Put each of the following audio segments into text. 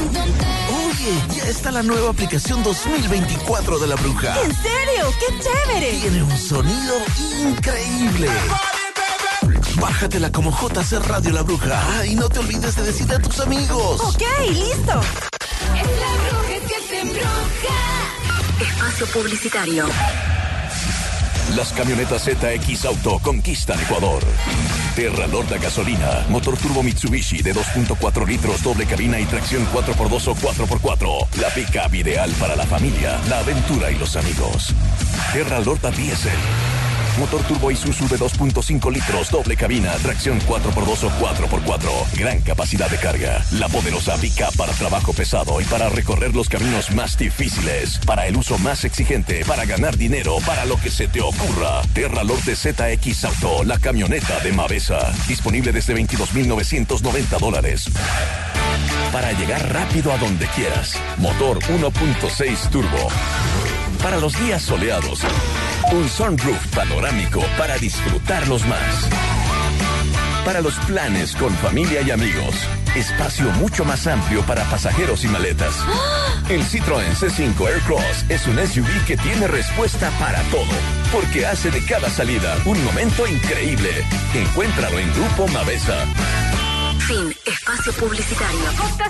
Oye, ya está la nueva aplicación 2024 de La Bruja. ¿En serio? ¡Qué chévere! Tiene un sonido increíble. Bájatela como JC Radio La Bruja. Y no te olvides de decirle a tus amigos. Ok, listo. Es La Bruja que te embruja. Espacio publicitario. Las camionetas ZX Auto conquistan Ecuador. Terralorda gasolina, motor turbo Mitsubishi de 2.4 litros, doble cabina y tracción 4x2 o 4x4. La pick-up ideal para la familia, la aventura y los amigos. Terralorda Diesel. Motor turbo Isuzu de 2.5 litros, doble cabina, tracción 4x2 o 4x4. Gran capacidad de carga. La poderosa pick-up para trabajo pesado y para recorrer los caminos más difíciles. Para el uso más exigente, para ganar dinero, para lo que se te ocurra. Terralorda ZX Auto, la camioneta de Mavesa. Disponible desde $22,990. Para llegar rápido a donde quieras. Motor 1.6 turbo. Para los días soleados, un sunroof panorámico para disfrutarlos más. Para los planes con familia y amigos, espacio mucho más amplio para pasajeros y maletas. El Citroën C5 Aircross es un SUV que tiene respuesta para todo, porque hace de cada salida un momento increíble. Encuéntralo en Grupo Mavesa. Fin. Espacio publicitario.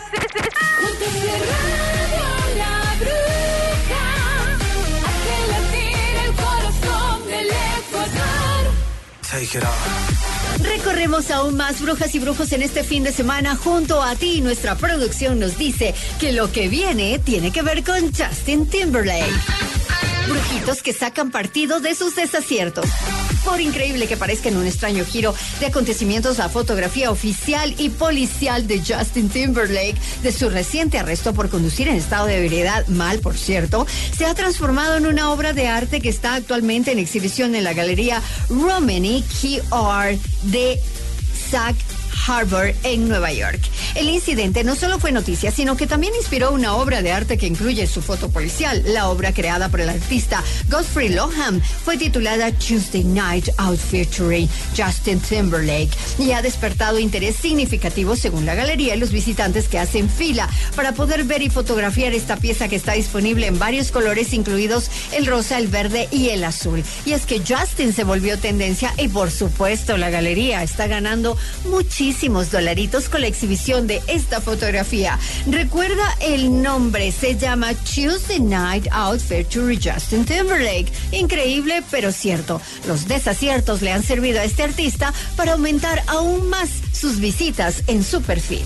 La Bruja hace latir el corazón del Ecuador. Take it off. Recorremos aún más brujas y brujos en este fin de semana junto a ti. Nuestra producción nos dice que lo que viene tiene que ver con Justin Timberlake. Brujitos que sacan partido de sus desaciertos. Por increíble que parezca, en un extraño giro de acontecimientos, la fotografía oficial y policial de Justin Timberlake, de su reciente arresto por conducir en estado de ebriedad, mal por cierto, se ha transformado en una obra de arte que está actualmente en exhibición en la galería Romany QR de Sag Harbor en Nueva York. El incidente no solo fue noticia, sino que también inspiró una obra de arte que incluye su foto policial. La obra, creada por el artista Godfrey Lohan, fue titulada Tuesday Night Out featuring Justin Timberlake y ha despertado interés significativo según la galería y los visitantes que hacen fila para poder ver y fotografiar esta pieza, que está disponible en varios colores, incluidos el rosa, el verde y el azul. Y es que Justin se volvió tendencia y por supuesto la galería está ganando muchísimos dolaritos con la exhibición de esta fotografía. Recuerda el nombre, se llama Tuesday Night Out featuring Justin Timberlake. Increíble, pero cierto. Los desaciertos le han servido a este artista para aumentar aún más sus visitas en su perfil.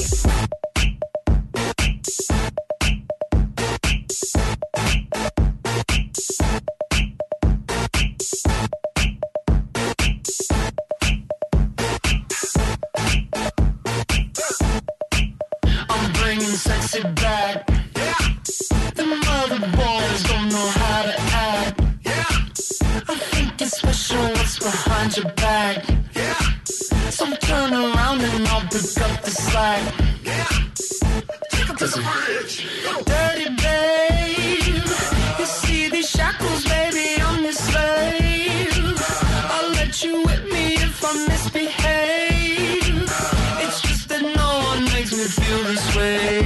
Sexy back. Yeah. The mother boys don't know how to act. Yeah. I think it's special what's behind your back. Yeah. So turn around and I'll pick up the slack. Yeah. Take 'em to the bridge. Dirty babe. You see these shackles, baby, I'm your slave. I'll let you whip me if I misbehave. It's just that no one makes me feel this way.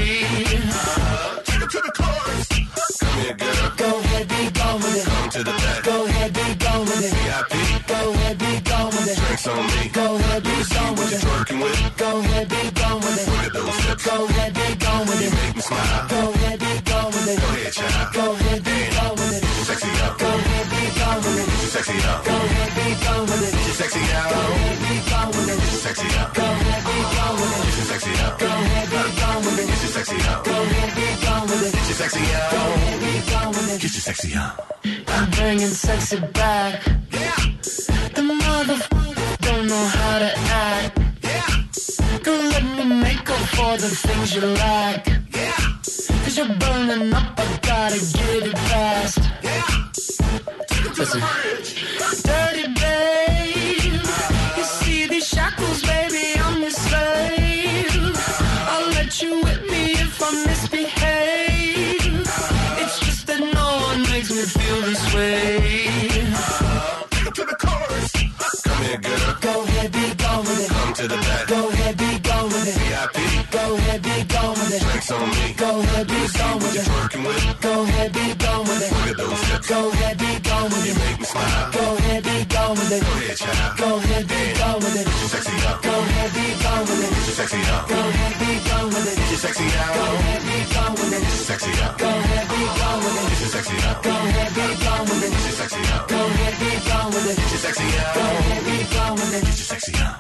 To the back. Go ahead, be gone with it. VIP. Go ahead, be gone with it. Drinks on me. Go ahead, be gone with it. Twerking with. Go ahead, be gone with it. Look at those hips. Go ahead, be gone with it. You make me smile. Go ahead, be gone with it. Go ahead, child. Go ahead, be gone with it. Get you sexy up. Go ahead, be gone with it. Get you sexy up. Go ahead, be gone with it. Get you sexy out. Go ahead, be gone with it. Get you sexy up. Go ahead, be gone with it. Get you sexy up. Go ahead, be gone with it. Get you sexy up. Go ahead, be gone with it. Get you sexy up. Go ahead, be gone with it. Get you sexy up. I'm bringing sexy back. Yeah. The motherfuckers don't know how to act. Yeah. Don't let me make up for the things you lack. Yeah. Cause you're burning up, I gotta get it fast. Yeah. Listen. Dirty babe. You see these shackles, baby, I'm your slave. I'll let you whip me if I misbehave. It's just that no one makes me feel this way. Take it to the chorus. Come here, girl. Go ahead, be gone with it. Come to the back. Go ahead, be gone with it. VIP. Go ahead, be gone. gone with it. Drinks on me. Go ahead, be gone with it. Working with. Go ahead, be gone with it. Look at those hips. Go ahead, be gone with it. You make me smile. Go ahead, be gone with it. Go ahead, child. Go ahead, be gone with it. Get your sexy up. Go ahead, be gone with it. Get your sexy up. Go ahead, be gone with it. Get your sexy up. Go ahead, be gone with it. Get your sexy up. Go ahead, be gone with it. Get your sexy up. Go ahead, be gone with it. Get your sexy up. Go ahead, be gone with it. Get your sexy up. Go ahead, be gone with it. Get your sexy up.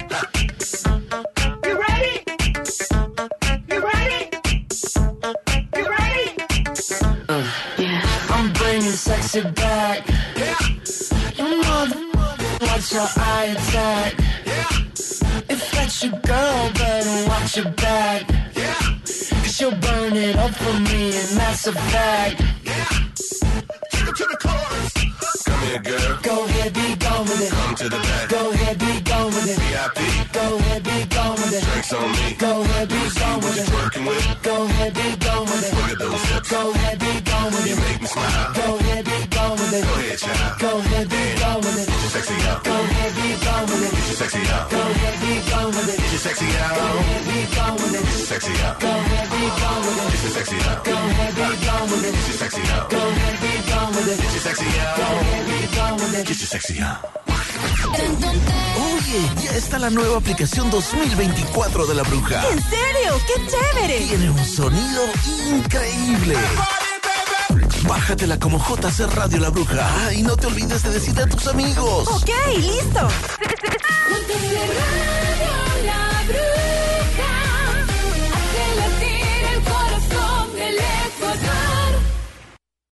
You ready? You ready? You ready? I'm bringing sexy back. You watch your eye attack. If that's your girl, better watch your back. Cause she'll burn it up for me, and that's a fact. Take it to the chorus. Come here, girl. Go ahead, be gone with it. Come to the back. Go ahead, be gone with it. VIP. Go ahead, be gone with it. Drinks on me. Go ahead, be gone with it. Working with. Go ahead, be gone with it. Look at those hips. Go ahead, be gone with it. You make me smile. Go ahead, be gone with it. Go ahead, child. Go ahead, be gone with it. Get your sexy up. Go ahead, be gone with it. Get your sexy up. Go ahead, be gone with it. Get your sexy up. Go ahead, be gone with it. Get your sexy up. Go ahead, be gone with it. Get your sexy up. Go ahead, be gone with it. Get your sexy up. Go ahead, be gone with it. Get your sexy up. Go ahead, be gone with it. Get your sexy up. Oye, ya está la nueva aplicación 2024 de La Bruja. ¿En serio? ¡Qué chévere! Tiene un sonido increíble. Bájatela como JC Radio La Bruja. Y no te olvides de decirle a tus amigos. Ok, listo. Radio La Bruja.